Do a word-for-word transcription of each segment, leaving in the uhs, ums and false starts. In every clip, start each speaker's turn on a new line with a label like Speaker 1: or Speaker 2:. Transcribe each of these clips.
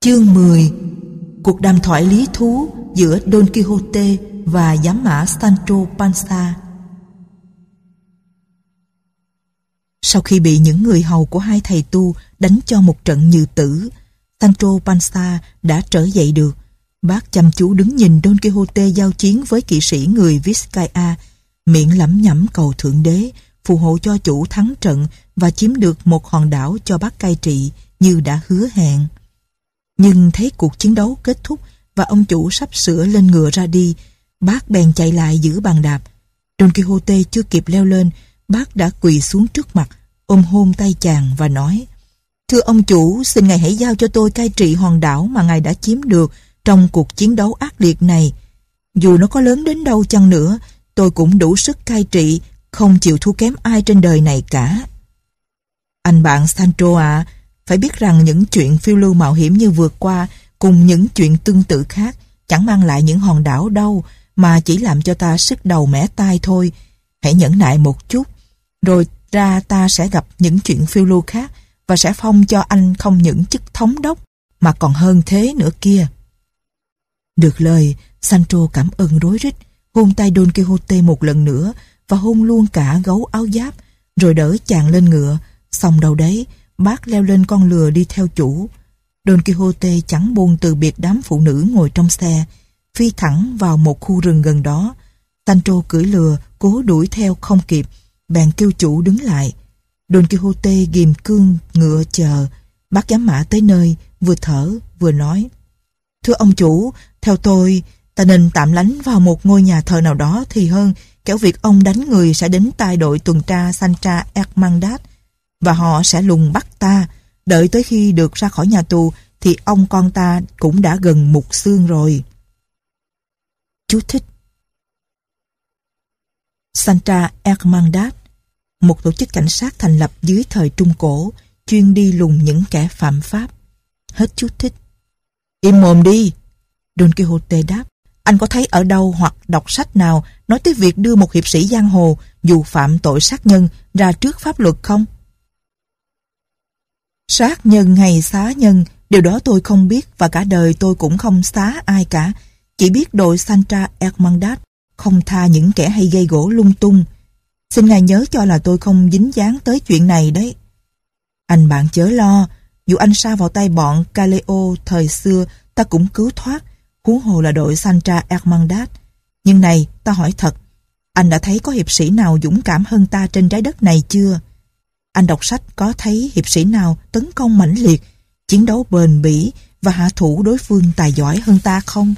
Speaker 1: Chương mười. Cuộc đàm thoại lý thú giữa Don Quixote và giám mã Sancho Panza. Sau khi bị những người hầu của hai thầy tu đánh cho một trận như tử, Sancho Panza đã trở dậy được. Bác chăm chú đứng nhìn Don Quixote giao chiến với kỵ sĩ người Vizcaya, miệng lẩm nhẩm cầu Thượng Đế phù hộ cho chủ thắng trận và chiếm được một hòn đảo cho bác cai trị như đã hứa hẹn. Nhưng thấy cuộc chiến đấu kết thúc và ông chủ sắp sửa lên ngựa ra đi, bác bèn chạy lại giữ bàn đạp. Don Quixote chưa kịp leo lên, bác đã quỳ xuống trước mặt, ôm hôn tay chàng và nói: "Thưa ông chủ, xin ngài hãy giao cho tôi cai trị hòn đảo mà ngài đã chiếm được trong cuộc chiến đấu ác liệt này. Dù nó có lớn đến đâu chăng nữa, tôi cũng đủ sức cai trị, không chịu thua kém ai trên đời này cả." "Anh bạn Sancho ạ, à, phải biết rằng những chuyện phiêu lưu mạo hiểm như vượt qua cùng những chuyện tương tự khác chẳng mang lại những hòn đảo đâu, mà chỉ làm cho ta sứt đầu mẻ tai thôi. Hãy nhẫn nại một chút, rồi ra ta sẽ gặp những chuyện phiêu lưu khác và sẽ phong cho anh không những chức thống đốc mà còn hơn thế nữa kia." Được lời, Sancho cảm ơn rối rít, hôn tay Don Quixote một lần nữa và hôn luôn cả gấu áo giáp, rồi đỡ chàng lên ngựa. Xong đâu đấy, bác leo lên con lừa đi theo chủ. Don Quixote chẳng buồn từ biệt đám phụ nữ ngồi trong xe, phi thẳng vào một khu rừng gần đó. Sancho cưỡi lừa cố đuổi theo không kịp, bèn kêu chủ đứng lại. Don Quixote ghìm cương ngựa chờ. Bác giám mã tới nơi, vừa thở vừa nói: "Thưa ông chủ, theo tôi, ta nên tạm lánh vào một ngôi nhà thờ nào đó thì hơn, kẻo việc ông đánh người sẽ đến tai đội tuần tra Santa Hermandad và họ sẽ lùng bắt ta. Đợi tới khi được ra khỏi nhà tù thì ông con ta cũng đã gần mục xương rồi." Chú thích: Santa Hermandad, một tổ chức cảnh sát thành lập dưới thời Trung Cổ, chuyên đi lùng những kẻ phạm pháp. Hết chú thích. "Im mồm đi," Don Quixote đáp. "Anh có thấy ở đâu hoặc đọc sách nào nói tới việc đưa một hiệp sĩ giang hồ dù phạm tội sát nhân ra trước pháp luật không?" "Sát nhân hay xá nhân, điều đó tôi không biết và cả đời tôi cũng không xá ai cả. Chỉ biết đội Santa Hermandad không tha những kẻ hay gây gỗ lung tung. Xin ngài nhớ cho là tôi không dính dáng tới chuyện này đấy." "Anh bạn chớ lo, dù anh sa vào tay bọn Caleo thời xưa ta cũng cứu thoát, huống hồ là đội Santa Hermandad. Nhưng này, ta hỏi thật, anh đã thấy có hiệp sĩ nào dũng cảm hơn ta trên trái đất này chưa? Anh đọc sách có thấy hiệp sĩ nào tấn công mãnh liệt, chiến đấu bền bỉ và hạ thủ đối phương tài giỏi hơn ta không?"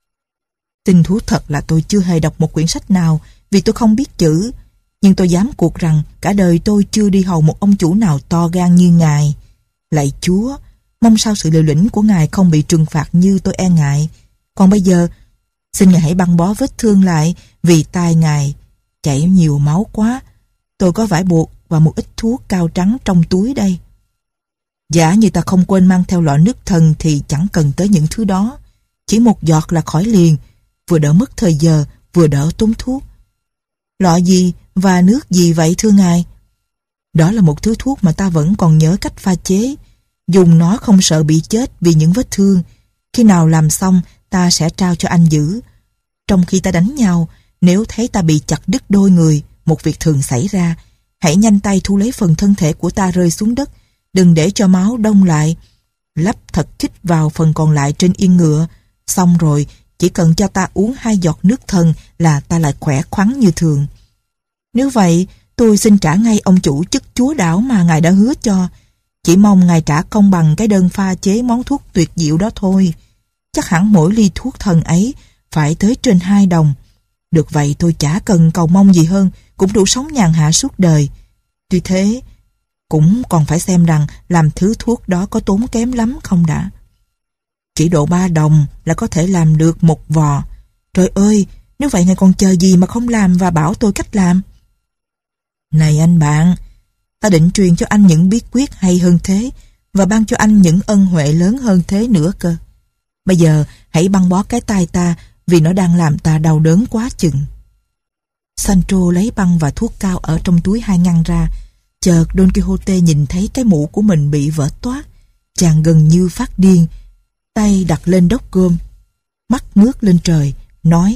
Speaker 1: Xin thú thật là tôi chưa hề đọc một quyển sách nào vì tôi không biết chữ, nhưng tôi dám cuộc rằng cả đời tôi chưa đi hầu một ông chủ nào to gan như ngài. Lạy Chúa, mong sao sự liều lĩnh của ngài không bị trừng phạt như tôi e ngại. Còn bây giờ, xin ngài hãy băng bó vết thương lại vì tai ngài chảy nhiều máu quá. Tôi có vải buộc và một ít thuốc cao trắng trong túi đây. Giả như ta không quên mang theo lọ nước thần thì chẳng cần tới những thứ đó. Chỉ một giọt là khỏi liền, vừa đỡ mất thời giờ, vừa đỡ tốn thuốc. Lọ gì và nước gì vậy thưa ngài? Đó là một thứ thuốc mà ta vẫn còn nhớ cách pha chế. Dùng nó không sợ bị chết vì những vết thương. Khi nào làm xong, ta sẽ trao cho anh giữ. Trong khi ta đánh nhau, nếu thấy ta bị chặt đứt đôi người, một việc thường xảy ra, hãy nhanh tay thu lấy phần thân thể của ta rơi xuống đất. Đừng để cho máu đông lại. Lắp thật chích vào phần còn lại trên yên ngựa. Xong rồi, chỉ cần cho ta uống hai giọt nước thần là ta lại khỏe khoắn như thường. Nếu vậy, tôi xin trả ngay ông chủ chức chúa đảo mà ngài đã hứa cho. Chỉ mong ngài trả công bằng cái đơn pha chế món thuốc tuyệt diệu đó thôi. Chắc hẳn mỗi ly thuốc thần ấy phải tới trên hai đồng. Được vậy tôi chả cần cầu mong gì hơn, cũng đủ sống nhàn hạ suốt đời. Tuy thế, cũng còn phải xem rằng làm thứ thuốc đó có tốn kém lắm không đã. Chỉ độ ba đồng là có thể làm được một vò. Trời ơi, nếu vậy ngài còn chờ gì mà không làm và bảo tôi cách làm? Này anh bạn, ta định truyền cho anh những bí quyết hay hơn thế và ban cho anh những ân huệ lớn hơn thế nữa cơ. Bây giờ hãy băng bó cái tai ta vì nó đang làm ta đau đớn quá chừng. Sancho lấy băng và thuốc cao ở trong túi hai ngăn ra. Chợt Don Quixote nhìn thấy cái mũ của mình bị vỡ toác. Chàng gần như phát điên. tay đặt lên đốc gươm, mắt ngước lên trời, nói: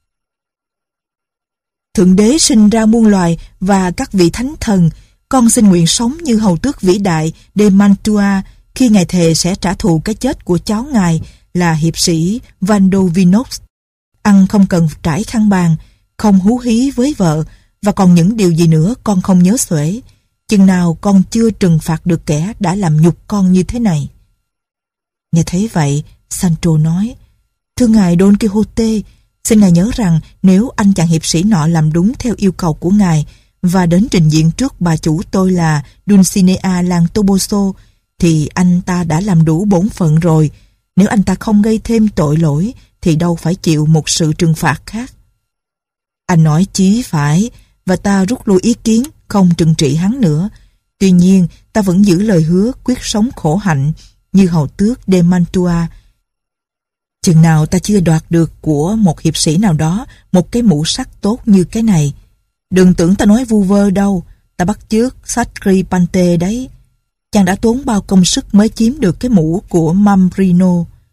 Speaker 1: Thượng đế sinh ra muôn loài và các vị thánh thần, con xin nguyện sống như hầu tước vĩ đại De Mantua khi ngài thề sẽ trả thù cái chết của cháu ngài là hiệp sĩ Vando Vinox. Ăn không cần trải khăn bàn, không hú hí với vợ, và còn những điều gì nữa con không nhớ xuể, chừng nào con chưa trừng phạt được kẻ đã làm nhục con như thế này. Nghe thấy vậy, Sancho nói: Thưa ngài Don Quixote, xin ngài nhớ rằng nếu anh chàng hiệp sĩ nọ làm đúng theo yêu cầu của ngài và đến trình diện trước bà chủ tôi là Dulcinea làng Toboso, thì anh ta đã làm đủ bổn phận rồi. Nếu anh ta không gây thêm tội lỗi thì đâu phải chịu một sự trừng phạt khác. Anh nói chí phải, và ta rút lui ý kiến không trừng trị hắn nữa. Tuy nhiên, ta vẫn giữ lời hứa quyết sống khổ hạnh như hầu tước De Mantua. Chừng nào ta chưa đoạt được của một hiệp sĩ nào đó một cái mũ sắt tốt như cái này. Đừng tưởng ta nói vu vơ đâu, ta bắt chước Sacripante đấy. Chàng đã tốn bao công sức mới chiếm được cái mũ của Mambrino.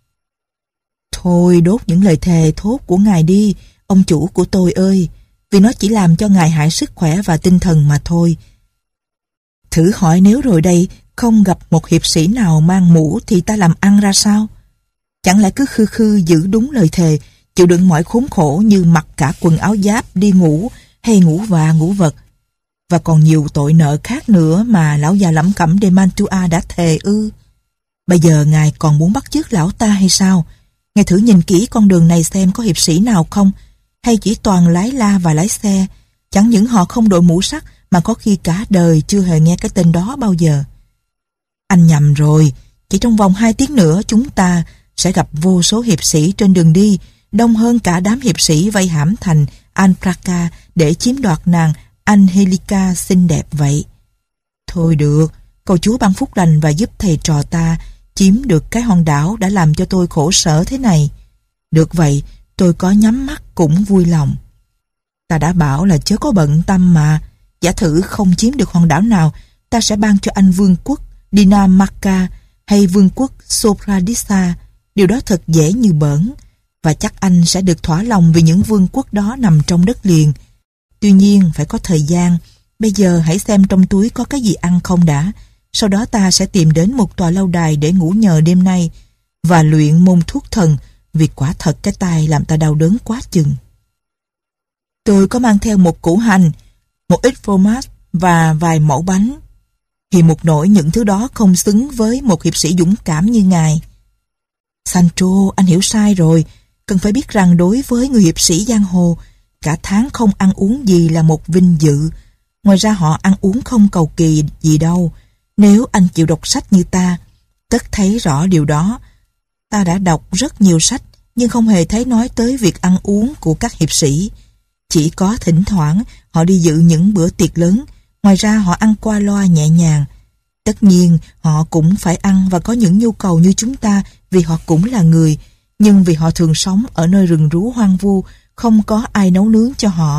Speaker 1: Thôi đốt những lời thề thốt của ngài đi, ông chủ của tôi ơi, vì nó chỉ làm cho ngài hại sức khỏe và tinh thần mà thôi. Thử hỏi nếu rồi đây không gặp một hiệp sĩ nào mang mũ thì ta làm ăn ra sao? Chẳng lẽ cứ khư khư giữ đúng lời thề, chịu đựng mọi khốn khổ như mặc cả quần áo giáp đi ngủ hay ngủ vạ ngủ vật, và còn nhiều tội nợ khác nữa mà lão già lẩm cẩm De Mantua đã thề ư? Bây giờ ngài còn muốn bắt chước lão ta hay sao? Ngài thử nhìn kỹ con đường này xem có hiệp sĩ nào không, hay chỉ toàn lái la và lái xe. Chẳng những họ không đội mũ sắt mà có khi cả đời chưa hề nghe cái tên đó bao giờ. Anh nhầm rồi, chỉ trong vòng hai tiếng nữa chúng ta sẽ gặp vô số hiệp sĩ trên đường đi, đông hơn cả đám hiệp sĩ vây hãm thành Alpraca để chiếm đoạt nàng Angelica xinh đẹp vậy. Thôi được, cầu Chúa ban phúc lành và giúp thầy trò ta chiếm được cái hòn đảo đã làm cho tôi khổ sở thế này. Được vậy, tôi có nhắm mắt cũng vui lòng. Ta đã bảo là chớ có bận tâm mà. Giả thử không chiếm được hòn đảo nào, ta sẽ ban cho anh vương quốc Dinamarca hay vương quốc Sobradisa. Điều đó thật dễ như bỡn, và chắc anh sẽ được thỏa lòng vì những vương quốc đó nằm trong đất liền. Tuy nhiên phải có thời gian. Bây giờ hãy xem trong túi có cái gì ăn không đã. Sau đó ta sẽ tìm đến một tòa lâu đài để ngủ nhờ đêm nay và luyện môn thuốc thần, vì quả thật cái tai làm ta đau đớn quá chừng. Tôi có mang theo một củ hành, một ít fromage và vài mẩu bánh. Thì một nỗi những thứ đó không xứng với một hiệp sĩ dũng cảm như ngài. Sancho, anh hiểu sai rồi. Cần phải biết rằng đối với người hiệp sĩ giang hồ, cả tháng không ăn uống gì là một vinh dự. Ngoài ra họ ăn uống không cầu kỳ gì đâu. Nếu anh chịu đọc sách như ta, tất thấy rõ điều đó. Ta đã đọc rất nhiều sách, nhưng không hề thấy nói tới việc ăn uống của các hiệp sĩ. Chỉ có thỉnh thoảng họ đi dự những bữa tiệc lớn, ngoài ra họ ăn qua loa nhẹ nhàng. Tất nhiên họ cũng phải ăn và có những nhu cầu như chúng ta vì họ cũng là người, nhưng vì họ thường sống ở nơi rừng rú hoang vu, không có ai nấu nướng cho họ,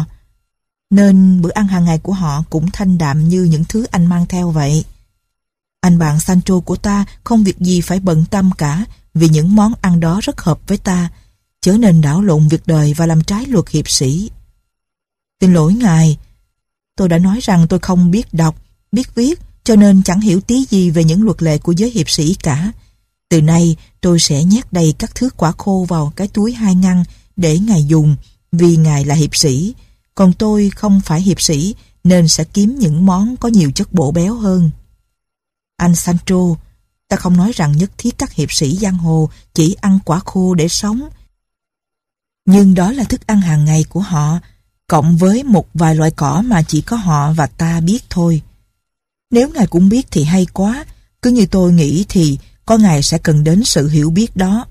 Speaker 1: nên bữa ăn hàng ngày của họ cũng thanh đạm như những thứ anh mang theo vậy. Anh bạn Sancho của ta không việc gì phải bận tâm cả, vì những món ăn đó rất hợp với ta, chớ nên đảo lộn việc đời và làm trái luật hiệp sĩ. Xin lỗi ngài, tôi đã nói rằng tôi không biết đọc, biết viết, cho nên chẳng hiểu tí gì về những luật lệ của giới hiệp sĩ cả. Từ nay tôi sẽ nhét đầy các thứ quả khô vào cái túi hai ngăn để ngài dùng, vì ngài là hiệp sĩ, còn tôi không phải hiệp sĩ nên sẽ kiếm những món có nhiều chất bổ béo hơn. Anh Sancho, ta không nói rằng nhất thiết các hiệp sĩ giang hồ chỉ ăn quả khô để sống, nhưng đó là thức ăn hàng ngày của họ, cộng với một vài loại cỏ mà chỉ có họ và ta biết thôi. Nếu ngài cũng biết thì hay quá, cứ như tôi nghĩ thì có ngày sẽ cần đến sự hiểu biết đó.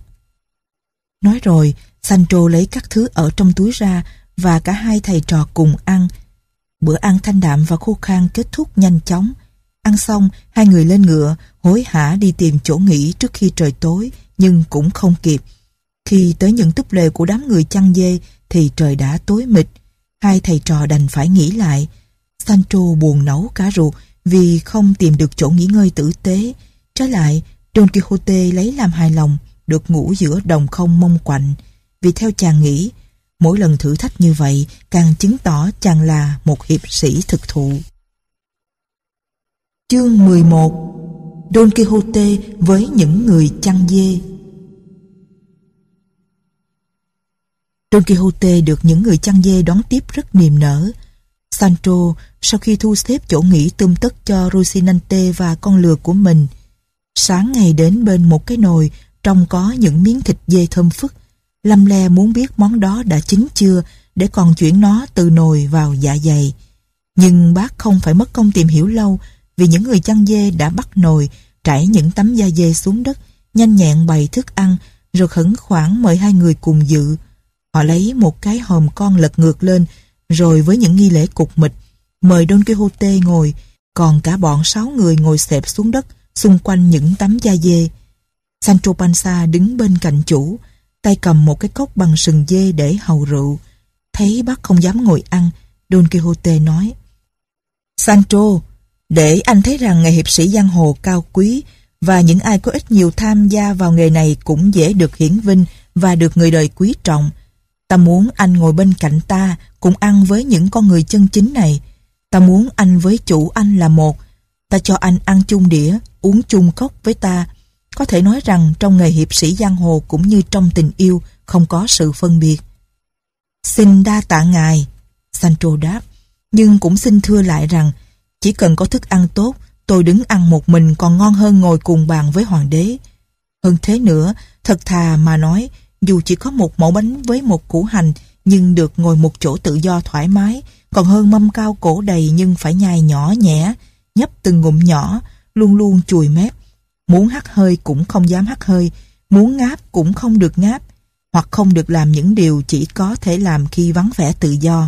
Speaker 1: Nói rồi, Sancho lấy các thứ ở trong túi ra và cả hai thầy trò cùng ăn. Bữa ăn thanh đạm và khô khan kết thúc nhanh chóng. Ăn xong, hai người lên ngựa, hối hả đi tìm chỗ nghỉ trước khi trời tối, nhưng cũng không kịp. Khi tới những túp lều của đám người chăn dê thì trời đã tối mịt. Hai thầy trò đành phải nghỉ lại. Sancho buồn nấu cả ruột vì không tìm được chỗ nghỉ ngơi tử tế. Trái lại, Don Quixote lấy làm hài lòng được ngủ giữa đồng không mông quạnh, vì theo chàng nghĩ, mỗi lần thử thách như vậy càng chứng tỏ chàng là một hiệp sĩ thực thụ. Chương mười một. Don Quixote với những người chăn dê. Don Quixote được những người chăn dê đón tiếp rất niềm nở. Sancho, sau khi thu xếp chỗ nghỉ tươm tất cho Rocinante và con lừa của mình, sáng ngày đến bên một cái nồi trong có những miếng thịt dê thơm phức, lăm le muốn biết món đó đã chín chưa để còn chuyển nó từ nồi vào dạ dày. Nhưng bác không phải mất công tìm hiểu lâu, vì những người chăn dê đã bắt nồi, trải những tấm da dê xuống đất, nhanh nhẹn bày thức ăn, rồi khẩn khoản mời hai người cùng dự. Họ lấy một cái hòm con lật ngược lên, rồi với những nghi lễ cục mịch, mời Don Quixote ngồi, còn cả bọn sáu người ngồi xẹp xuống đất, xung quanh những tấm da dê. Sancho Panza đứng bên cạnh chủ, tay cầm một cái cốc bằng sừng dê để hầu rượu. Thấy bác không dám ngồi ăn, Don Quixote nói: Sancho, để anh thấy rằng nghề hiệp sĩ giang hồ cao quý, và những ai có ít nhiều tham gia vào nghề này cũng dễ được hiển vinh và được người đời quý trọng. Ta muốn anh ngồi bên cạnh ta, cùng ăn với những con người chân chính này. Ta muốn anh với chủ anh là một. Ta cho anh ăn chung đĩa, uống chung cốc với ta. Có thể nói rằng trong nghề hiệp sĩ giang hồ cũng như trong tình yêu, không có sự phân biệt. Xin đa tạ ngài, Sancho đáp, nhưng cũng xin thưa lại rằng chỉ cần có thức ăn tốt, tôi đứng ăn một mình còn ngon hơn ngồi cùng bàn với hoàng đế. Hơn thế nữa, thật thà mà nói, dù chỉ có một mẩu bánh với một củ hành, nhưng được ngồi một chỗ tự do thoải mái, còn hơn mâm cao cổ đầy nhưng phải nhai nhỏ nhẹ, nhấp từng ngụm nhỏ, luôn luôn chùi mép. Muốn hắt hơi cũng không dám hắt hơi, muốn ngáp cũng không được ngáp, hoặc không được làm những điều chỉ có thể làm khi vắng vẻ tự do.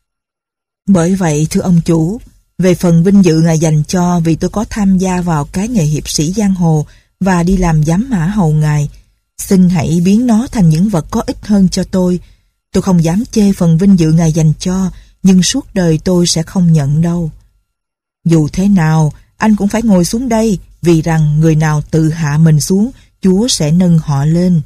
Speaker 1: Bởi vậy, thưa ông chủ, về phần vinh dự ngài dành cho vì tôi có tham gia vào cái nghề hiệp sĩ giang hồ và đi làm giám mã hầu ngài, xin hãy biến nó thành những vật có ích hơn cho tôi. Tôi không dám chê phần vinh dự ngài dành cho, nhưng suốt đời tôi sẽ không nhận đâu. Dù thế nào, anh cũng phải ngồi xuống đây, vì rằng người nào tự hạ mình xuống, Chúa sẽ nâng họ lên.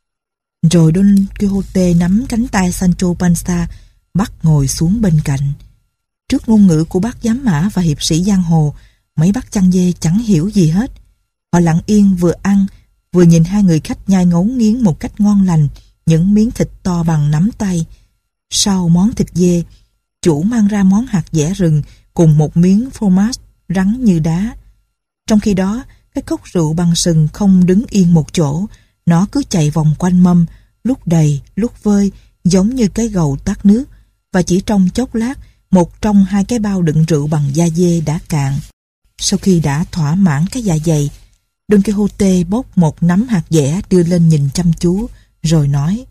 Speaker 1: Rồi Don Quixote nắm cánh tay Sancho Panza, bắt ngồi xuống bên cạnh. Trước ngôn ngữ của bác giám mã và hiệp sĩ giang hồ, mấy bác chăn dê chẳng hiểu gì hết. Họ lặng yên vừa ăn, vừa nhìn hai người khách nhai ngấu nghiến một cách ngon lành những miếng thịt to bằng nắm tay. Sau món thịt dê, chủ mang ra món hạt dẻ rừng cùng một miếng fromage rắn như đá. Trong khi đó, cái cốc rượu bằng sừng không đứng yên một chỗ, nó cứ chạy vòng quanh mâm, lúc đầy, lúc vơi, giống như cái gầu tát nước, và chỉ trong chốc lát, một trong hai cái bao đựng rượu bằng da dê đã cạn. Sau khi đã thỏa mãn cái dạ dày, Don Quixote bốc một nắm hạt dẻ đưa lên nhìn chăm chú, rồi nói: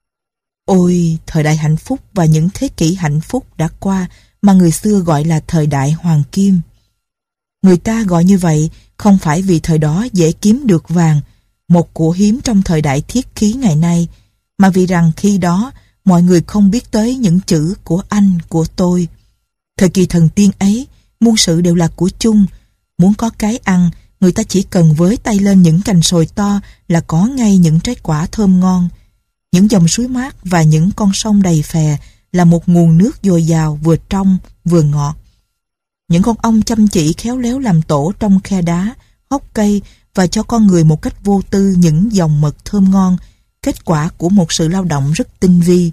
Speaker 1: Ôi, thời đại hạnh phúc và những thế kỷ hạnh phúc đã qua mà người xưa gọi là thời đại hoàng kim. Người ta gọi như vậy không phải vì thời đó dễ kiếm được vàng, một của hiếm trong thời đại thiết khí ngày nay, mà vì rằng khi đó mọi người không biết tới những chữ của anh, của tôi. Thời kỳ thần tiên ấy, muôn sự đều là của chung. Muốn có cái ăn, người ta chỉ cần với tay lên những cành sồi to là có ngay những trái quả thơm ngon. Những dòng suối mát và những con sông đầy phè là một nguồn nước dồi dào, vừa trong vừa ngọt. Những con ong chăm chỉ khéo léo làm tổ trong khe đá, hốc cây và cho con người một cách vô tư những dòng mật thơm ngon, kết quả của một sự lao động rất tinh vi.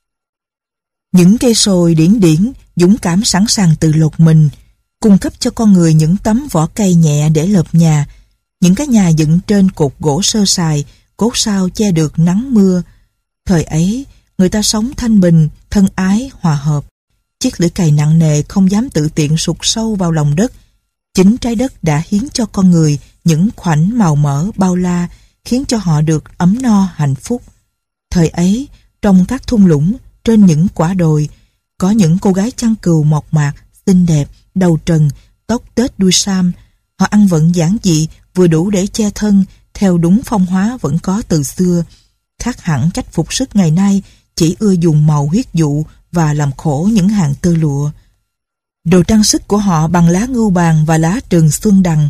Speaker 1: Những cây sồi điển điển, dũng cảm sẵn sàng tự lột mình, cung cấp cho con người những tấm vỏ cây nhẹ để lợp nhà, những cái nhà dựng trên cột gỗ sơ sài, cốt sao che được nắng mưa. Thời ấy, người ta sống thanh bình, thân ái, hòa hợp. Chiếc lưỡi cày nặng nề không dám tự tiện sụt sâu vào lòng đất. Chính trái đất đã hiến cho con người những khoảnh màu mỡ bao la, khiến cho họ được ấm no hạnh phúc. Thời ấy, trong các thung lũng, trên những quả đồi, có những cô gái chăn cừu mộc mạc, xinh đẹp, đầu trần, tóc tết đuôi sam. Họ ăn vận giản dị, vừa đủ để che thân, theo đúng phong hóa vẫn có từ xưa. Khác hẳn cách phục sức ngày nay, chỉ ưa dùng màu huyết dụ và làm khổ những hàng tơ lụa. Đồ trang sức của họ bằng lá ngưu bàng và lá trường xuân đằng.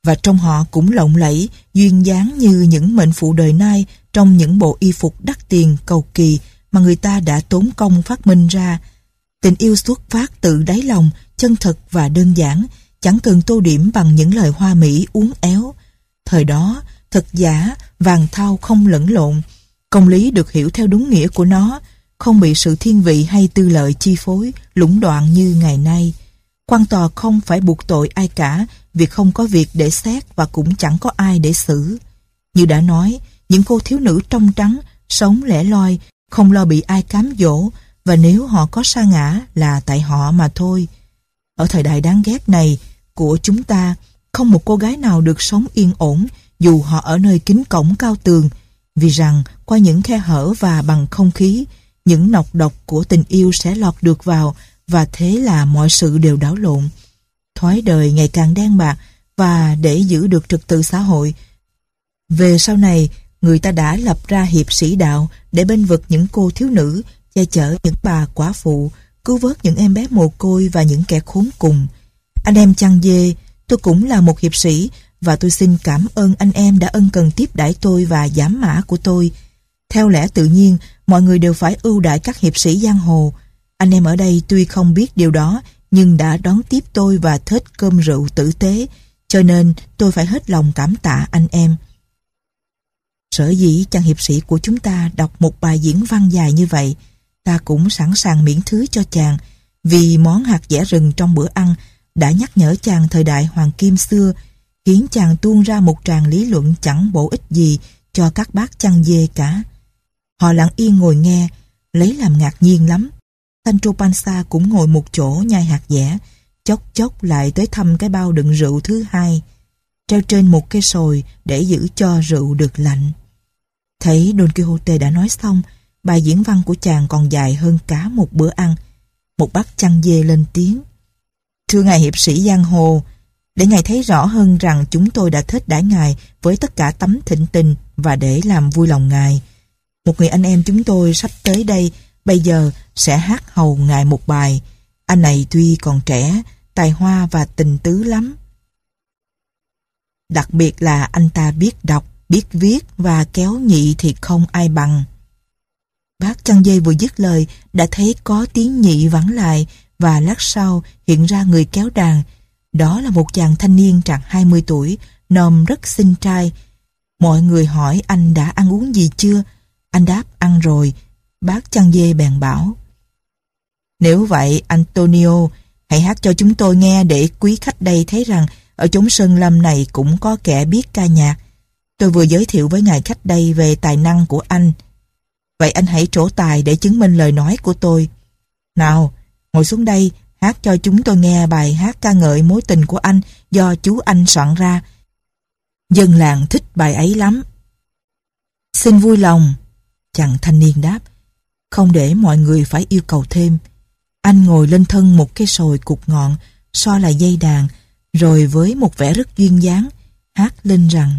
Speaker 1: và trông họ cũng lộng lẫy, duyên dáng như những mệnh phụ đời nay trong những bộ y phục đắt tiền cầu kỳ mà người ta đã tốn công phát minh ra. Tình yêu xuất phát từ đáy lòng, chân thật và đơn giản, chẳng cần tô điểm bằng những lời hoa mỹ uốn éo. Thời đó, thật giả, vàng thau không lẫn lộn, công lý được hiểu theo đúng nghĩa của nó, không bị sự thiên vị hay tư lợi chi phối, lũng đoạn như ngày nay. Quan tòa không phải buộc tội ai cả, vì không có việc để xét và cũng chẳng có ai để xử. Như đã nói, những cô thiếu nữ trong trắng, sống lẻ loi, không lo bị ai cám dỗ, và nếu họ có sa ngã là tại họ mà thôi. Ở thời đại đáng ghét này của chúng ta, không một cô gái nào được sống yên ổn dù họ ở nơi kín cổng cao tường, vì rằng qua những khe hở và bằng không khí, những nọc độc của tình yêu sẽ lọt được vào, và thế là mọi sự đều đảo lộn. Thói đời ngày càng đen bạc, và để giữ được trật tự xã hội, về sau này người ta đã lập ra hiệp sĩ đạo để bênh vực những cô thiếu nữ, che chở những bà quả phụ, cứu vớt những em bé mồ côi và những kẻ khốn cùng. Anh em chăn dê, tôi cũng là một hiệp sĩ, và tôi xin cảm ơn anh em đã ân cần tiếp đãi tôi và giám mã của tôi. Theo lẽ tự nhiên, mọi người đều phải ưu đãi các hiệp sĩ giang hồ. Anh em ở đây tuy không biết điều đó, nhưng đã đón tiếp tôi và thết cơm rượu tử tế, cho nên tôi phải hết lòng cảm tạ anh em. Sở dĩ chàng hiệp sĩ của chúng ta đọc một bài diễn văn dài như vậy, ta cũng sẵn sàng miễn thứ cho chàng, vì món hạt dẻ rừng trong bữa ăn đã nhắc nhở chàng thời đại hoàng kim xưa, khiến chàng tuôn ra một tràng lý luận chẳng bổ ích gì cho các bác chăn dê cả. Họ lặng yên ngồi nghe, lấy làm ngạc nhiên lắm. Sancho Panza cũng ngồi một chỗ nhai hạt dẻ, chốc chốc lại tới thăm cái bao đựng rượu thứ hai, treo trên một cây sồi để giữ cho rượu được lạnh. Thấy Don Quixote đã nói xong, bài diễn văn của chàng còn dài hơn cả một bữa ăn. Một bác chăn dê lên tiếng: "Thưa ngài hiệp sĩ giang hồ, để ngài thấy rõ hơn rằng chúng tôi đã thết đãi ngài với tất cả tấm thịnh tình và để làm vui lòng ngài, một người anh em chúng tôi sắp tới đây bây giờ sẽ hát hầu ngài một bài. Anh này tuy còn trẻ, tài hoa và tình tứ lắm. Đặc biệt là anh ta biết đọc, biết viết và kéo nhị thì không ai bằng." Bác chăn dê vừa dứt lời đã thấy có tiếng nhị vẳng lại, và lát sau hiện ra người kéo đàn. Đó là một chàng thanh niên trạc hai mươi tuổi, nòm rất xinh trai. Mọi người hỏi anh đã ăn uống gì chưa? Anh đáp ăn rồi. Bác chăn dê bèn bảo: "Nếu vậy, Antonio, hãy hát cho chúng tôi nghe để quý khách đây thấy rằng ở chốn sơn lâm này cũng có kẻ biết ca nhạc. Tôi vừa giới thiệu với ngài khách đây về tài năng của anh. Vậy anh hãy trổ tài để chứng minh lời nói của tôi. Nào, ngồi xuống đây, hát cho chúng tôi nghe bài hát ca ngợi mối tình của anh do chú anh soạn ra. Dân làng thích bài ấy lắm." "Xin vui lòng," chàng thanh niên đáp, không để mọi người phải yêu cầu thêm. Anh ngồi lên thân một cây sồi cục ngọn, so là dây đàn, rồi với một vẻ rất duyên dáng hát lên rằng: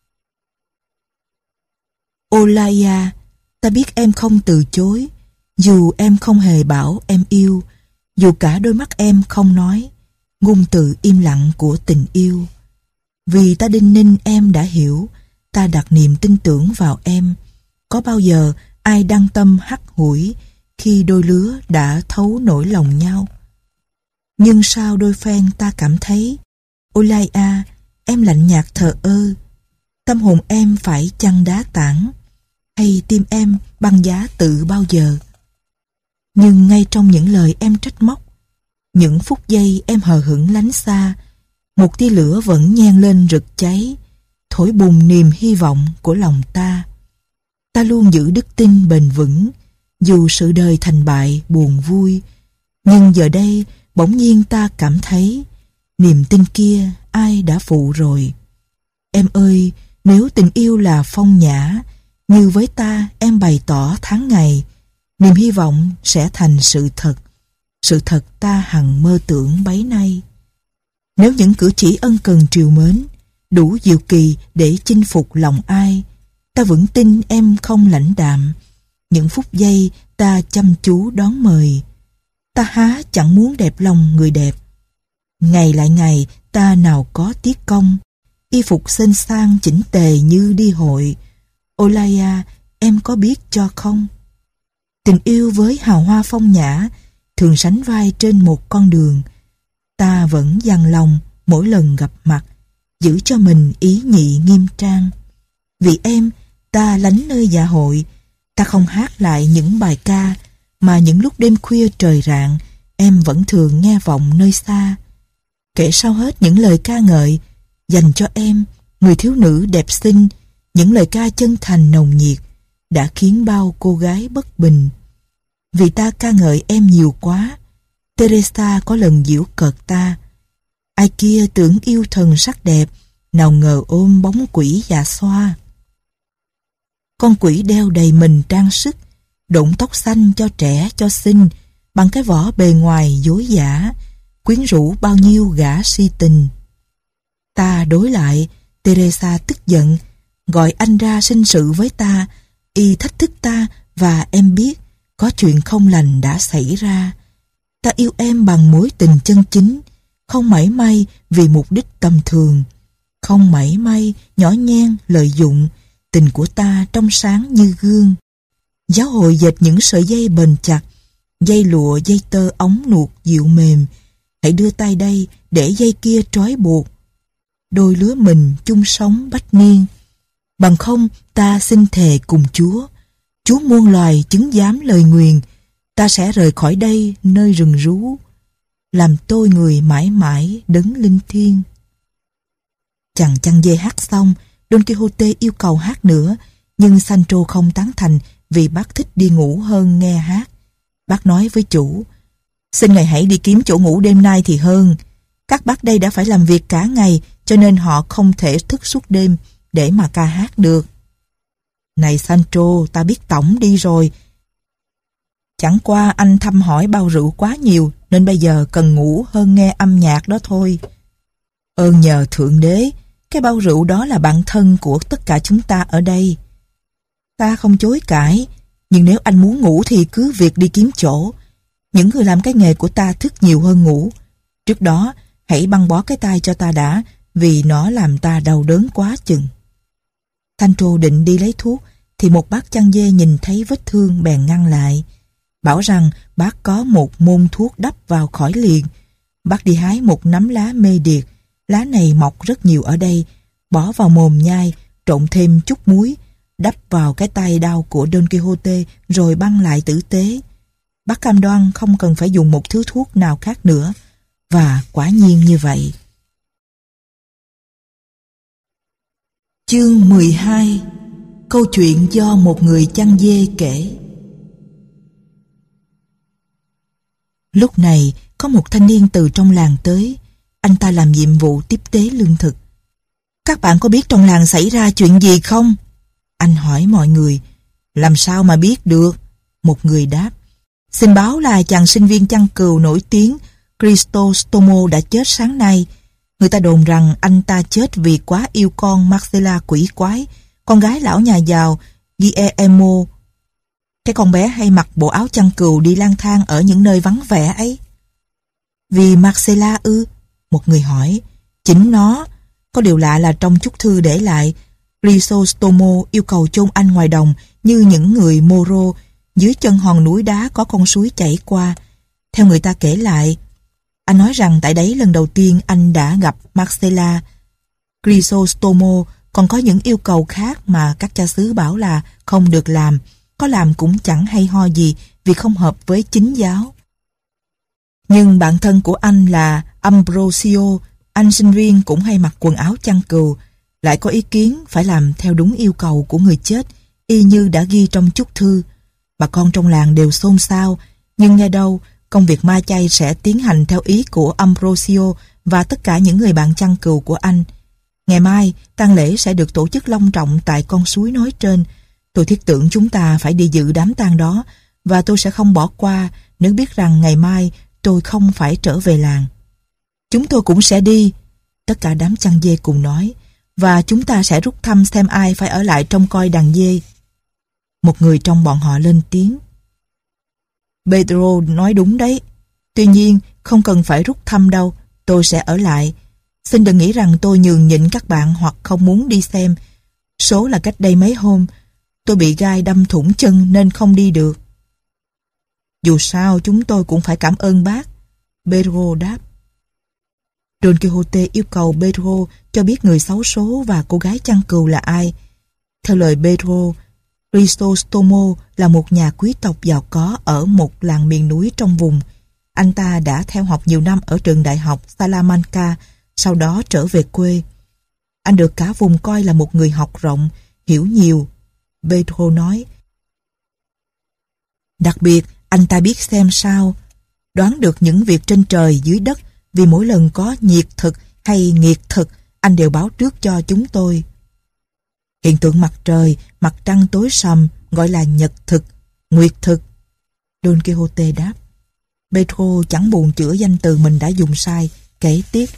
Speaker 1: "Olaya, ta biết em không từ chối, dù em không hề bảo em yêu, dù cả đôi mắt em không nói ngôn từ im lặng của tình yêu. Vì ta đinh ninh em đã hiểu, ta đặt niềm tin tưởng vào em. Có bao giờ ai đăng tâm hắt hủi khi đôi lứa đã thấu nỗi lòng nhau? Nhưng sao đôi phen ta cảm thấy, Olaya, em lạnh nhạt thờ ơ. Tâm hồn em phải chăng đá tảng, hay tim em băng giá tự bao giờ? Nhưng ngay trong những lời em trách móc, những phút giây em hờ hững lánh xa, một tia lửa vẫn nhen lên rực cháy, thổi bùng niềm hy vọng của lòng ta. Ta luôn giữ đức tin bền vững, dù sự đời thành bại buồn vui. Nhưng giờ đây bỗng nhiên ta cảm thấy niềm tin kia ai đã phụ rồi. Em ơi, nếu tình yêu là phong nhã, như với ta em bày tỏ tháng ngày, niềm hy vọng sẽ thành sự thật, sự thật ta hằng mơ tưởng bấy nay. Nếu những cử chỉ ân cần trìu mến đủ diệu kỳ để chinh phục lòng ai, ta vững tin em không lãnh đạm. Những phút giây ta chăm chú đón mời, ta há chẳng muốn đẹp lòng người đẹp. Ngày lại ngày ta nào có tiếc công, y phục xinh xang chỉnh tề như đi hội. Olaya, em có biết cho không? Tình yêu với hào hoa phong nhã thường sánh vai trên một con đường. Ta vẫn dằn lòng mỗi lần gặp mặt, giữ cho mình ý nhị nghiêm trang. Vì em, ta lánh nơi dạ hội, ta không hát lại những bài ca mà những lúc đêm khuya trời rạng em vẫn thường nghe vọng nơi xa. Kể sau hết những lời ca ngợi dành cho em, người thiếu nữ đẹp xinh, những lời ca chân thành nồng nhiệt đã khiến bao cô gái bất bình. Vì ta ca ngợi em nhiều quá, Teresa có lần giễu cợt ta. Ai kia tưởng yêu thần sắc đẹp, nào ngờ ôm bóng quỷ già xoa. Con quỷ đeo đầy mình trang sức, độn tóc xanh cho trẻ cho xinh, bằng cái vỏ bề ngoài dối giả, quyến rũ bao nhiêu gã si tình. Ta đối lại, Teresa tức giận, gọi anh ra sinh sự với ta, y thách thức ta và em biết có chuyện không lành đã xảy ra. Ta yêu em bằng mối tình chân chính, không mảy may vì mục đích tầm thường, không mảy may nhỏ nhen lợi dụng. Tình của ta trong sáng như gương. Giáo hội dệt những sợi dây bền chặt, dây lụa dây tơ ống nuột dịu mềm. Hãy đưa tay đây để dây kia trói buộc. Đôi lứa mình chung sống bách niên. Bằng không ta xin thề cùng Chúa, Chúa muôn loài chứng giám lời nguyền, ta sẽ rời khỏi đây nơi rừng rú, làm tôi người mãi mãi đấng linh thiêng. Chàng chăn dê hát xong, Don Quixote yêu cầu hát nữa, nhưng Sancho không tán thành vì bác thích đi ngủ hơn nghe hát. Bác nói với chủ, xin ngài hãy đi kiếm chỗ ngủ đêm nay thì hơn. Các bác đây đã phải làm việc cả ngày, cho nên họ không thể thức suốt đêm để mà ca hát được. Này Sancho, ta biết tổng đi rồi. Chẳng qua anh thăm hỏi bao rượu quá nhiều, nên bây giờ cần ngủ hơn nghe âm nhạc đó thôi. Ơn nhờ Thượng Đế, cái bao rượu đó là bạn thân của tất cả chúng ta ở đây. Ta không chối cãi, nhưng nếu anh muốn ngủ thì cứ việc đi kiếm chỗ. Những người làm cái nghề của ta thức nhiều hơn ngủ. Trước đó, hãy băng bó cái tai cho ta đã, vì nó làm ta đau đớn quá chừng. Sancho định đi lấy thuốc, thì một bác chăn dê nhìn thấy vết thương bèn ngăn lại. Bảo rằng bác có một môn thuốc đắp vào khỏi liền. Bác đi hái một nắm lá mê điệt. Lá này mọc rất nhiều ở đây, bỏ vào mồm nhai, trộn thêm chút muối, đắp vào cái tay đau của Don Quixote rồi băng lại tử tế. Bác cam đoan không cần phải dùng một thứ thuốc nào khác nữa, và quả nhiên như vậy. Chương mười hai. Câu chuyện do một người chăn dê kể. Lúc này có một thanh niên từ trong làng tới. Anh ta làm nhiệm vụ tiếp tế lương thực. Các bạn có biết trong làng xảy ra chuyện gì không? Anh hỏi mọi người. Làm sao mà biết được? Một người đáp. Xin báo là chàng sinh viên chăn cừu nổi tiếng Crisostomo đã chết sáng nay. Người ta đồn rằng anh ta chết vì quá yêu con Marcella quỷ quái, con gái lão nhà giàu Guillermo. Cái con bé hay mặc bộ áo chăn cừu đi lang thang ở những nơi vắng vẻ ấy. Vì Marcella ư? Một người hỏi. Chính nó. Có điều lạ là trong chúc thư để lại, Crisostomo yêu cầu chôn anh ngoài đồng như những người Moro. Dưới chân hòn núi đá có con suối chảy qua. Theo người ta kể lại, anh nói rằng tại đấy lần đầu tiên anh đã gặp Marcella. Crisostomo còn có những yêu cầu khác mà các cha xứ bảo là không được làm. Có làm cũng chẳng hay ho gì vì không hợp với chính giáo. Nhưng bạn thân của anh là Ambrosio, anh sinh viên cũng hay mặc quần áo chăn cừu, lại có ý kiến phải làm theo đúng yêu cầu của người chết, y như đã ghi trong chúc thư. Bà con trong làng đều xôn xao, nhưng nghe đâu công việc ma chay sẽ tiến hành theo ý của Ambrosio và tất cả những người bạn chăn cừu của anh. Ngày mai, tang lễ sẽ được tổ chức long trọng tại con suối nói trên. Tôi thiết tưởng chúng ta phải đi dự đám tang đó, và tôi sẽ không bỏ qua nếu biết rằng ngày mai tôi không phải trở về làng. Chúng tôi cũng sẽ đi, tất cả đám chăn dê cùng nói, và chúng ta sẽ rút thăm xem ai phải ở lại trông coi đàn dê. Một người trong bọn họ lên tiếng. Pedro nói đúng đấy. Tuy nhiên, không cần phải rút thăm đâu, tôi sẽ ở lại. Xin đừng nghĩ rằng tôi nhường nhịn các bạn hoặc không muốn đi xem. Số là cách đây mấy hôm, tôi bị gai đâm thủng chân nên không đi được. Dù sao chúng tôi cũng phải cảm ơn bác, Pedro đáp. Don Quixote yêu cầu Pedro cho biết người xấu số và cô gái chăn cừu là ai. Theo lời Pedro, Crisostomo là một nhà quý tộc giàu có ở một làng miền núi trong vùng. Anh ta đã theo học nhiều năm ở trường đại học Salamanca, sau đó trở về quê. Anh được cả vùng coi là một người học rộng, hiểu nhiều, Pedro nói. Đặc biệt, anh ta biết xem sao, đoán được những việc trên trời dưới đất, vì mỗi lần có nhiệt thực hay nghiệt thực, anh đều báo trước cho chúng tôi. Hiện tượng mặt trời, mặt trăng tối sầm gọi là nhật thực, nguyệt thực, Don Quixote đáp. Pedro chẳng buồn chữa danh từ mình đã dùng sai, kể tiếp.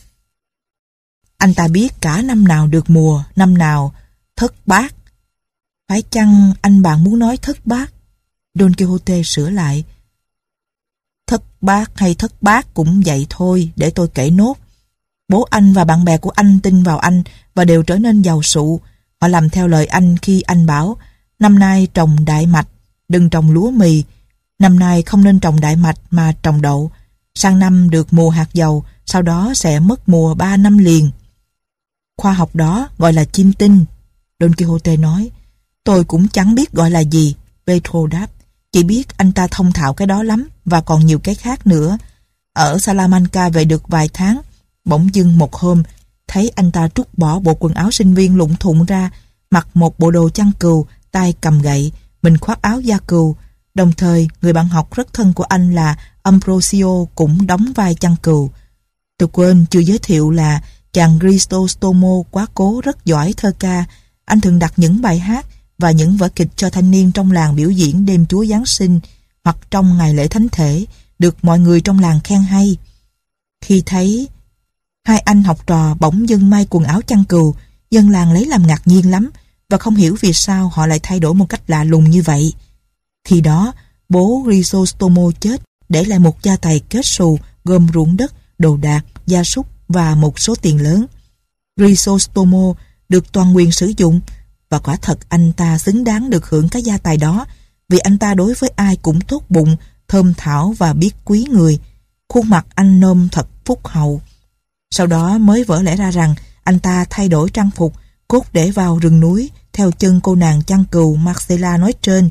Speaker 1: Anh ta biết cả năm nào được mùa, năm nào thất bát. Phải chăng anh bạn muốn nói thất bát? Don Quixote sửa lại. Thất bát hay thất bát cũng vậy thôi, để tôi kể nốt. Bố anh và bạn bè của anh tin vào anh và đều trở nên giàu sụ. Họ làm theo lời anh khi anh bảo năm nay trồng đại mạch, đừng trồng lúa mì. Năm nay không nên trồng đại mạch mà trồng đậu. Sang năm được mùa hạt dầu, sau đó sẽ mất mùa ba năm liền. Khoa học đó gọi là chiêm tinh, Don Quixote nói. Tôi cũng chẳng biết gọi là gì, Pedro đáp. Chỉ biết anh ta thông thạo cái đó lắm và còn nhiều cái khác nữa. Ở Salamanca về được vài tháng, bỗng dưng một hôm, thấy anh ta trút bỏ bộ quần áo sinh viên lụng thụng ra, mặc một bộ đồ chăn cừu, tay cầm gậy, mình khoác áo da cừu. Đồng thời, người bạn học rất thân của anh là Ambrosio cũng đóng vai chăn cừu. Tôi quên chưa giới thiệu là chàng Crisostomo quá cố rất giỏi thơ ca. Anh thường đặt những bài hát và những vở kịch cho thanh niên trong làng biểu diễn đêm Chúa Giáng sinh hoặc trong ngày lễ thánh thể, được mọi người trong làng khen hay. Khi thấy hai anh học trò bỗng dưng may quần áo chăn cừu, dân làng lấy làm ngạc nhiên lắm và không hiểu vì sao họ lại thay đổi một cách lạ lùng như vậy. Khi đó, bố Crisostomo chết, để lại một gia tài kết xù gồm ruộng đất, đồ đạc, gia súc và một số tiền lớn. Crisostomo được toàn quyền sử dụng và quả thật anh ta xứng đáng được hưởng cái gia tài đó, vì anh ta đối với ai cũng tốt bụng, thơm thảo và biết quý người. Khuôn mặt anh nôm thật phúc hậu. Sau đó mới vỡ lẽ ra rằng anh ta thay đổi trang phục, cốt để vào rừng núi theo chân cô nàng chăn cừu Marcela nói trên,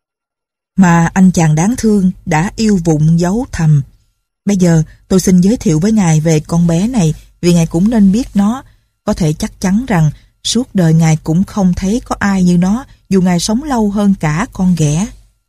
Speaker 1: mà anh chàng đáng thương đã yêu vụng giấu thầm. Bây giờ tôi xin giới thiệu với ngài về con bé này, vì ngài cũng nên biết nó. Có thể chắc chắn rằng suốt đời ngài cũng không thấy có ai như nó, dù ngài sống lâu hơn cả con ghẻ.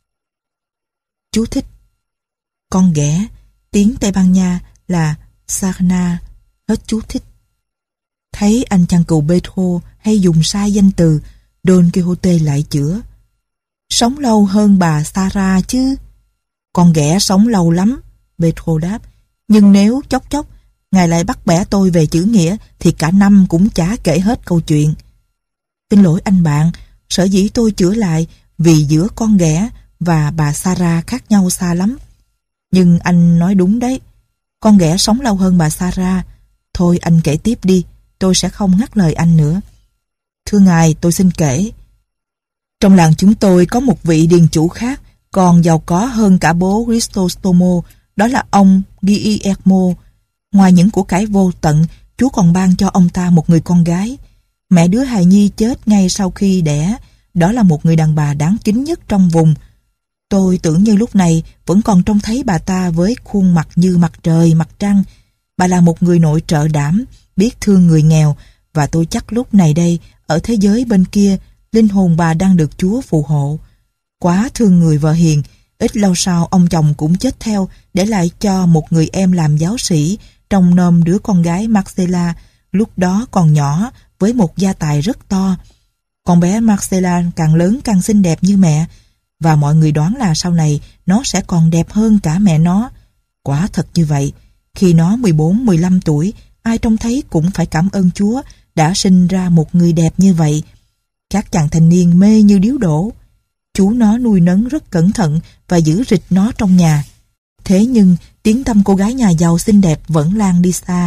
Speaker 1: Chú thích: con ghẻ, tiếng Tây Ban Nha là sarna. Hết chú thích. Thấy anh chăn cừu Pedro hay dùng sai danh từ, Don Quixote lại chữa. Sống lâu hơn bà Sara chứ. Con ghẻ sống lâu lắm, Pedro đáp. Nhưng nếu chốc chốc ngài lại bắt bẻ tôi về chữ nghĩa thì cả năm cũng chả kể hết câu chuyện. Xin lỗi anh bạn, sở dĩ tôi chữa lại vì giữa con ghẻ và bà Sara khác nhau xa lắm. Nhưng anh nói đúng đấy, con ghẻ sống lâu hơn bà Sara. Thôi anh kể tiếp đi, tôi sẽ không ngắt lời anh nữa. Thưa ngài, tôi xin kể. Trong làng chúng tôi có một vị điền chủ khác, còn giàu có hơn cả bố Crisostomo, đó là ông Guillermo. Ngoài những của cải vô tận, Chúa còn ban cho ông ta một người con gái. Mẹ đứa hài nhi chết ngay sau khi đẻ, đó là một người đàn bà đáng kính nhất trong vùng. Tôi tưởng như lúc này vẫn còn trông thấy bà ta với khuôn mặt như mặt trời, mặt trăng. Bà là một người nội trợ đảm, biết thương người nghèo, và tôi chắc lúc này đây, ở thế giới bên kia, linh hồn bà đang được Chúa phù hộ. Quá thương người vợ hiền, ít lâu sau ông chồng cũng chết theo, để lại cho một người em làm giáo sĩ, trông nom đứa con gái Marcela, lúc đó còn nhỏ, với một gia tài rất to. Con bé Marcela càng lớn càng xinh đẹp như mẹ, và mọi người đoán là sau này nó sẽ còn đẹp hơn cả mẹ nó. Quả thật như vậy, khi nó mười bốn mười lăm tuổi, ai trông thấy cũng phải cảm ơn Chúa đã sinh ra một người đẹp như vậy. Các chàng thanh niên mê như điếu đổ. Chú nó nuôi nấng rất cẩn thận và giữ rịch nó trong nhà. Thế nhưng tiếng tăm cô gái nhà giàu xinh đẹp vẫn lan đi xa.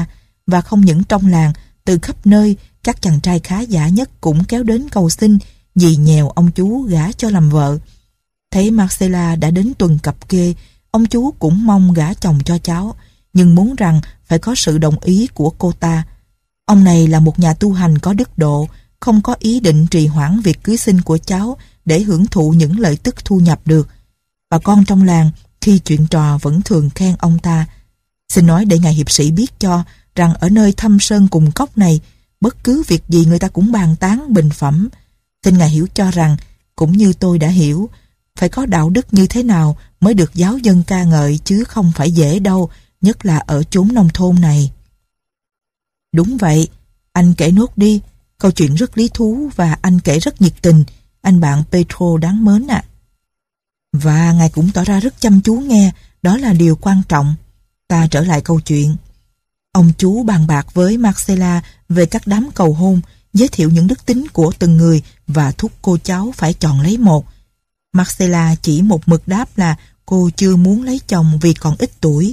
Speaker 1: và không những trong làng, từ khắp nơi, các chàng trai khá giả nhất cũng kéo đến cầu xin vì nhèo ông chú gả cho làm vợ. Thấy Marcella đã đến tuần cập kê, ông chú cũng mong gả chồng cho cháu, nhưng muốn rằng phải có sự đồng ý của cô ta. Ông này là một nhà tu hành có đức độ, không có ý định trì hoãn việc cưới xin của cháu để hưởng thụ những lợi tức thu nhập được. Bà con trong làng khi chuyện trò vẫn thường khen ông ta. Xin nói để ngài hiệp sĩ biết cho rằng ở nơi thâm sơn cùng cốc này, bất cứ việc gì người ta cũng bàn tán bình phẩm. Xin ngài hiểu cho rằng, cũng như tôi đã hiểu, phải có đạo đức như thế nào mới được giáo dân ca ngợi, chứ không phải dễ đâu, nhất là ở chốn nông thôn này. Đúng vậy, anh kể nốt đi, câu chuyện rất lý thú và anh kể rất nhiệt tình, anh bạn Petro đáng mến ạ. Và ngài cũng tỏ ra rất chăm chú nghe, đó là điều quan trọng. Ta trở lại câu chuyện. Ông chú bàn bạc với Marcella về các đám cầu hôn, giới thiệu những đức tính của từng người và thúc cô cháu phải chọn lấy một. Marcella chỉ một mực đáp là cô chưa muốn lấy chồng vì còn ít tuổi,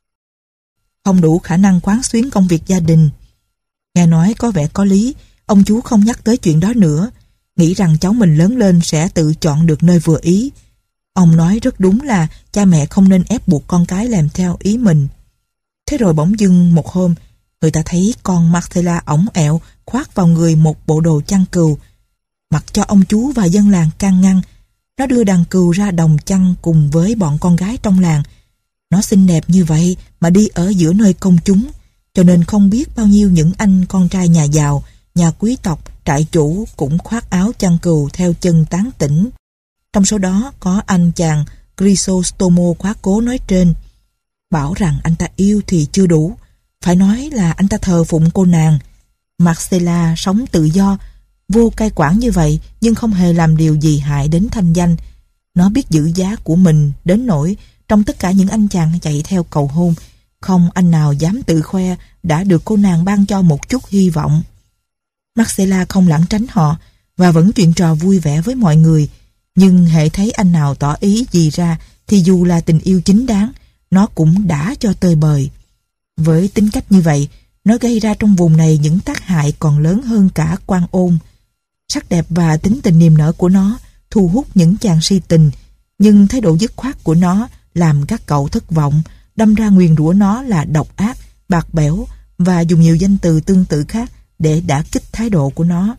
Speaker 1: không đủ khả năng quán xuyến công việc gia đình. Nghe nói có vẻ có lý, ông chú không nhắc tới chuyện đó nữa, nghĩ rằng cháu mình lớn lên sẽ tự chọn được nơi vừa ý. Ông nói rất đúng là cha mẹ không nên ép buộc con cái làm theo ý mình. Thế rồi bỗng dưng một hôm, người ta thấy con Marcella ổng ẹo khoác vào người một bộ đồ chăn cừu. Mặc cho ông chú và dân làng can ngăn, nó đưa đàn cừu ra đồng chăn cùng với bọn con gái trong làng. Nó xinh đẹp như vậy mà đi ở giữa nơi công chúng, cho nên không biết bao nhiêu những anh con trai nhà giàu, nhà quý tộc, trại chủ cũng khoác áo chăn cừu theo chân tán tỉnh. Trong số đó có anh chàng Crisostomo khóa cố nói trên. Bảo rằng anh ta yêu thì chưa đủ, phải nói là anh ta thờ phụng cô nàng. Marcella sống tự do, vô cai quản như vậy, nhưng không hề làm điều gì hại đến thanh danh. Nó biết giữ giá của mình đến nỗi trong tất cả những anh chàng chạy theo cầu hôn, không anh nào dám tự khoe đã được cô nàng ban cho một chút hy vọng. Marcella không lảng tránh họ và vẫn chuyện trò vui vẻ với mọi người, nhưng hễ thấy anh nào tỏ ý gì ra thì dù là tình yêu chính đáng, nó cũng đã cho tơi bời. Với tính cách như vậy, nó gây ra trong vùng này những tác hại còn lớn hơn cả quan ôn. Sắc đẹp và tính tình niềm nở của nó thu hút những chàng si tình, nhưng thái độ dứt khoát của nó làm các cậu thất vọng, đâm ra nguyền rủa nó là độc ác, bạc bẽo và dùng nhiều danh từ tương tự khác để đả kích thái độ của nó.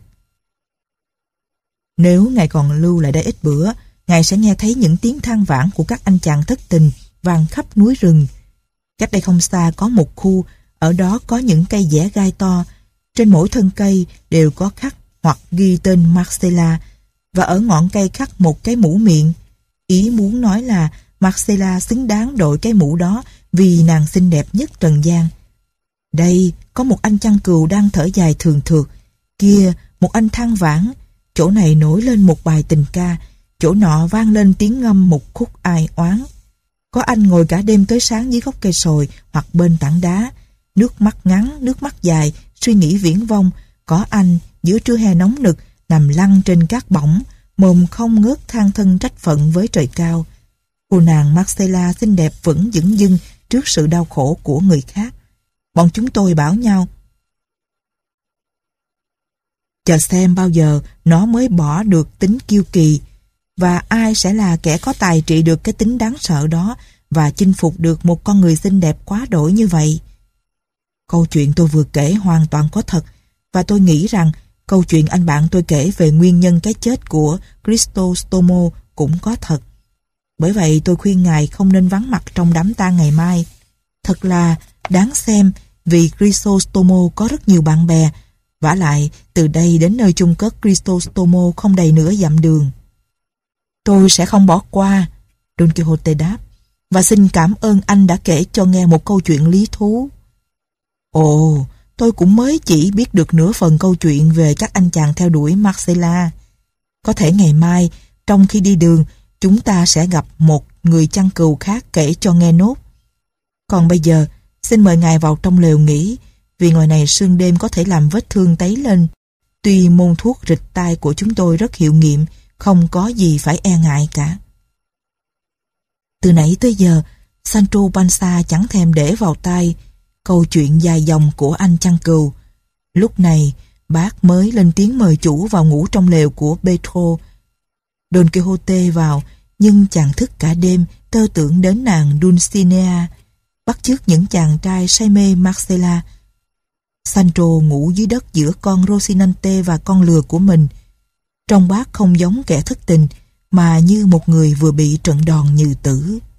Speaker 1: Nếu ngài còn lưu lại đây ít bữa, ngài sẽ nghe thấy những tiếng than vãn của các anh chàng thất tình vang khắp núi rừng. Cách đây không xa có một khu, ở đó có những cây dẻ gai to, trên mỗi thân cây đều có khắc hoặc ghi tên Marcella, và ở ngọn cây khắc một cái mũ miệng. Ý muốn nói là Marcella xứng đáng đội cái mũ đó vì nàng xinh đẹp nhất trần gian. Đây có một anh chăn cừu đang thở dài thường thượt, kia một anh than vãn, chỗ này nổi lên một bài tình ca, chỗ nọ vang lên tiếng ngâm một khúc ai oán. Có anh ngồi cả đêm tới sáng dưới gốc cây sồi hoặc bên tảng đá, nước mắt ngắn, nước mắt dài, suy nghĩ viển vông. Có anh giữa trưa hè nóng nực nằm lăn trên cát bỏng, mồm không ngớt than thân trách phận với trời cao. Cô nàng Marcella xinh đẹp vẫn dửng dưng trước sự đau khổ của người khác. Bọn chúng tôi bảo nhau, chờ xem bao giờ nó mới bỏ được tính kiêu kỳ, và ai sẽ là kẻ có tài trị được cái tính đáng sợ đó và chinh phục được một con người xinh đẹp quá đổi như vậy. Câu chuyện tôi vừa kể hoàn toàn có thật, và tôi nghĩ rằng câu chuyện anh bạn tôi kể về nguyên nhân cái chết của Crisostomo cũng có thật. Bởi vậy tôi khuyên ngài không nên vắng mặt trong đám tang ngày mai. Thật là đáng xem vì Crisostomo có rất nhiều bạn bè, vả lại từ đây đến nơi chung cất Crisostomo không đầy nửa dặm đường. Tôi sẽ không bỏ qua, Don Quixote đáp, và xin cảm ơn anh đã kể cho nghe một câu chuyện lý thú. Ồ, tôi cũng mới chỉ biết được nửa phần câu chuyện về các anh chàng theo đuổi Marcella. Có thể ngày mai, trong khi đi đường, chúng ta sẽ gặp một người chăn cừu khác kể cho nghe nốt. Còn bây giờ, xin mời ngài vào trong lều nghỉ, vì ngoài này sương đêm có thể làm vết thương tấy lên. Tuy môn thuốc rịch tai của chúng tôi rất hiệu nghiệm, không có gì phải e ngại cả. Từ nãy tới giờ, Sancho Panza chẳng thèm để vào tai. câu chuyện dài dòng của anh chăn cừu. Lúc này, bác mới lên tiếng mời chủ vào ngủ trong lều của Petro. Don Quixote vào, nhưng chàng thức cả đêm, tơ tưởng đến nàng Dulcinea, bắt chước những chàng trai say mê Marcela. Sancho ngủ dưới đất giữa con Rocinante và con lừa của mình. Trông bác không giống kẻ thất tình, mà như một người vừa bị trận đòn nhừ tử.